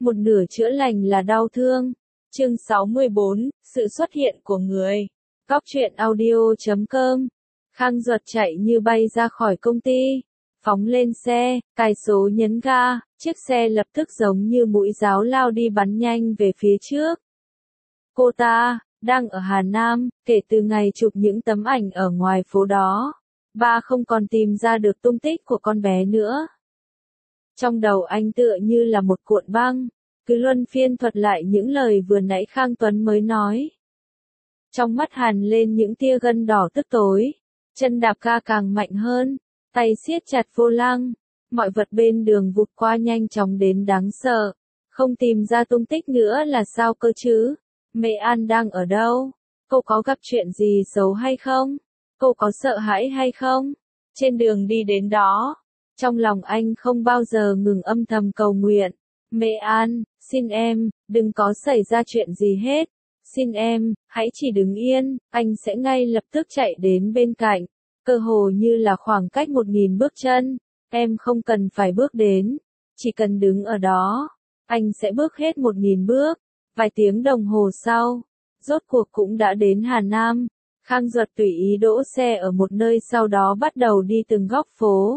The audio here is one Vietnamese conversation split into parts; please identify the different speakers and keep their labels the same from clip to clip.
Speaker 1: một nửa chữa lành là đau thương. Chương 64, sự xuất hiện của người. Cóc truyện audio.com. Khang Duật chạy như bay ra khỏi công ty, phóng lên xe, cài số nhấn ga, chiếc xe lập tức giống như mũi giáo lao đi bắn nhanh về phía trước. Cô ta đang ở Hà Nam, kể từ ngày chụp những tấm ảnh ở ngoài phố đó, ba không còn tìm ra được tung tích của con bé nữa. Trong đầu anh tựa như là một cuộn băng, cứ luân phiên thuật lại những lời vừa nãy Khang Tuấn mới nói. Trong mắt hằn lên những tia gân đỏ tức tối, chân đạp ga càng mạnh hơn, tay siết chặt vô lăng, mọi vật bên đường vụt qua nhanh chóng đến đáng sợ, không tìm ra tung tích nữa là sao cơ chứ? Mẹ An đang ở đâu? Cô có gặp chuyện gì xấu hay không? Cô có sợ hãi hay không? Trên đường đi đến đó, trong lòng anh không bao giờ ngừng âm thầm cầu nguyện. Mẹ An, xin em, đừng có xảy ra chuyện gì hết. Xin em, hãy chỉ đứng yên, anh sẽ ngay lập tức chạy đến bên cạnh. Cơ hồ như là khoảng cách 1000 bước chân, em không cần phải bước đến, chỉ cần đứng ở đó, anh sẽ bước hết 1000 bước. Vài tiếng đồng hồ sau, rốt cuộc cũng đã đến Hà Nam. Khang Duật tùy ý đỗ xe ở một nơi, sau đó bắt đầu đi từng góc phố,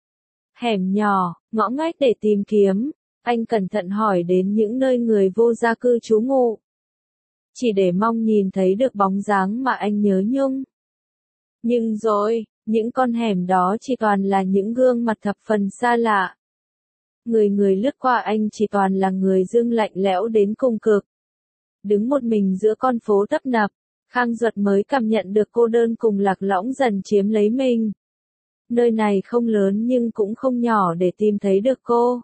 Speaker 1: hẻm nhỏ, ngõ ngách để tìm kiếm. Anh cẩn thận hỏi đến những nơi người vô gia cư trú ngụ, chỉ để mong nhìn thấy được bóng dáng mà anh nhớ nhung. Nhưng rồi, những con hẻm đó chỉ toàn là những gương mặt thập phần xa lạ. Người người lướt qua anh chỉ toàn là người dương lạnh lẽo đến cùng cực. Đứng một mình giữa con phố tấp nập, Khang Duật mới cảm nhận được cô đơn cùng lạc lõng dần chiếm lấy mình. Nơi này không lớn nhưng cũng không nhỏ để tìm thấy được cô.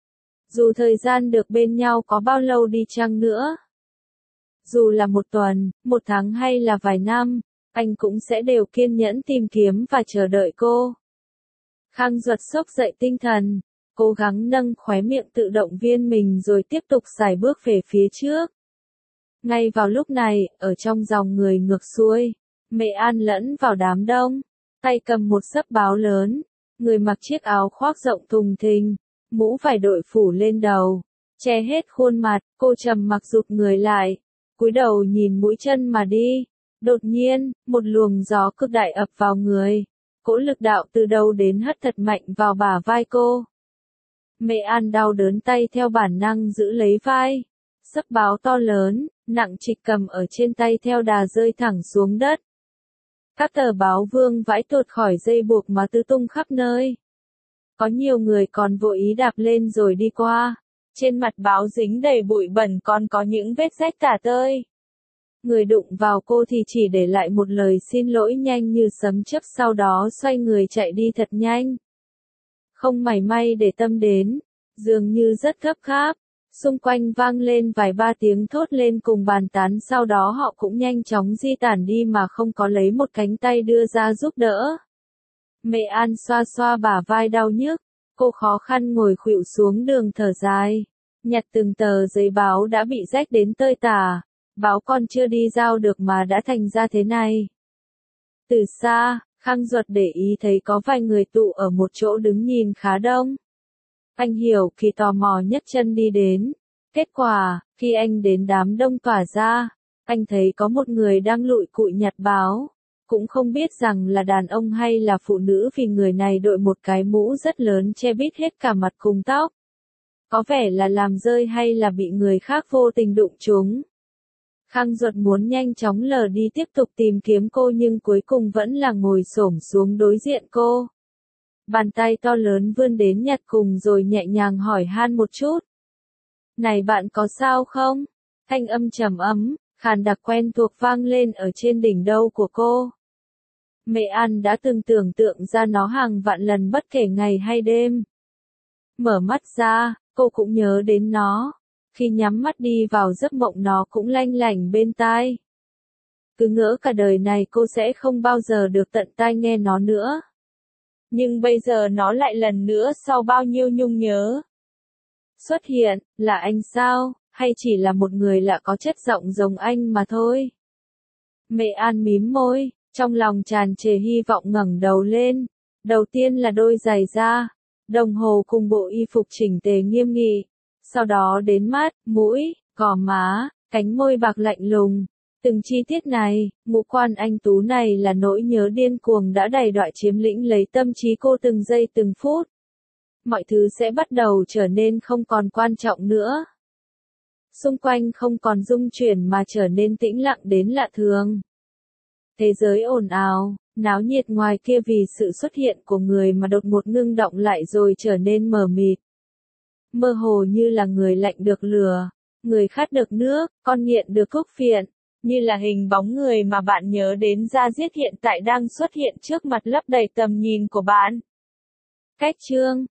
Speaker 1: Dù thời gian được bên nhau có bao lâu đi chăng nữa, dù là 1 tuần, 1 tháng hay là vài năm, anh cũng sẽ đều kiên nhẫn tìm kiếm và chờ đợi cô. Khang Duật xốc dậy tinh thần, cố gắng nâng khóe miệng tự động viên mình rồi tiếp tục sải bước về phía trước. Ngay vào lúc này, ở trong dòng người ngược xuôi, Mẹ An lẫn vào đám đông, tay cầm một xấp báo lớn, người mặc chiếc áo khoác rộng thùng thình, mũ vải đội phủ lên đầu, che hết khuôn mặt, cô trầm mặc rụt người lại, cúi đầu nhìn mũi chân mà đi. Đột nhiên, một luồng gió cực đại ập vào người, cỗ lực đạo từ đâu đến hất thật mạnh vào bả vai cô. Mẹ An đau đớn, tay theo bản năng giữ lấy vai, xấp báo to lớn, nặng trịch cầm ở trên tay theo đà rơi thẳng xuống đất. Các tờ báo vương vãi tuột khỏi dây buộc mà tứ tung khắp nơi. Có nhiều người còn vội ý đạp lên rồi đi qua. Trên mặt báo dính đầy bụi bẩn, còn có những vết rách tả tơi. Người đụng vào cô thì chỉ để lại một lời xin lỗi nhanh như sấm chớp, sau đó xoay người chạy đi thật nhanh. Không mảy may để tâm đến, dường như rất gấp gáp. Xung quanh vang lên vài ba tiếng thốt lên cùng bàn tán, sau đó họ cũng nhanh chóng di tản đi mà không có lấy một cánh tay đưa ra giúp đỡ. Mẹ An xoa xoa bả vai đau nhức, cô khó khăn ngồi khuỵu xuống đường thở dài, nhặt từng tờ giấy báo đã bị rách đến tơi tả, báo con chưa đi giao được mà đã thành ra thế này. Từ xa, Khang Duật để ý thấy có vài người tụ ở một chỗ đứng nhìn khá đông. Anh hiểu khi tò mò nhấc chân đi đến. Kết quả, khi anh đến đám đông tỏa ra, anh thấy có một người đang lụi cụi nhặt báo. Cũng không biết rằng là đàn ông hay là phụ nữ vì người này đội một cái mũ rất lớn che bít hết cả mặt cùng tóc. Có vẻ là làm rơi hay là bị người khác vô tình đụng trúng. Khang Duật muốn nhanh chóng lờ đi tiếp tục tìm kiếm cô, nhưng cuối cùng vẫn là ngồi xổm xuống đối diện cô. Bàn tay to lớn vươn đến nhặt cùng rồi nhẹ nhàng hỏi han một chút. Này bạn có sao không? Thanh âm trầm ấm, khàn đặc quen thuộc vang lên ở trên đỉnh đầu của cô. Mẹ An đã từng tưởng tượng ra nó hàng vạn lần bất kể ngày hay đêm. Mở mắt ra, cô cũng nhớ đến nó. Khi nhắm mắt đi vào giấc mộng nó cũng lanh lảnh bên tai. Cứ ngỡ cả đời này cô sẽ không bao giờ được tận tai nghe nó nữa. Nhưng bây giờ nó lại lần nữa sau bao nhiêu nhung nhớ xuất hiện. Là anh sao, hay chỉ là một người lạ có chất giọng giống anh mà thôi? Mẹ An mím môi, trong lòng tràn trề hy vọng, ngẩng đầu lên. Đầu tiên là đôi giày da, đồng hồ cùng bộ y phục chỉnh tề nghiêm nghị. sau đó đến mắt, mũi, gò má, cánh môi bạc lạnh lùng. Từng chi tiết này, ngũ quan anh tú này là nỗi nhớ điên cuồng đã đầy đọa chiếm lĩnh lấy tâm trí cô từng giây từng phút. Mọi thứ sẽ bắt đầu trở nên không còn quan trọng nữa. Xung quanh không còn rung chuyển mà trở nên tĩnh lặng đến lạ thường. Thế giới ồn ào, náo nhiệt ngoài kia vì sự xuất hiện của người mà đột ngột ngưng động lại rồi trở nên mờ mịt. Mơ hồ như là người lạnh được lửa, người khát được nước, con nghiện được thuốc phiện, như là hình bóng người mà bạn nhớ đến da diết hiện tại đang xuất hiện trước mặt lấp đầy tầm nhìn của bạn. Cách chương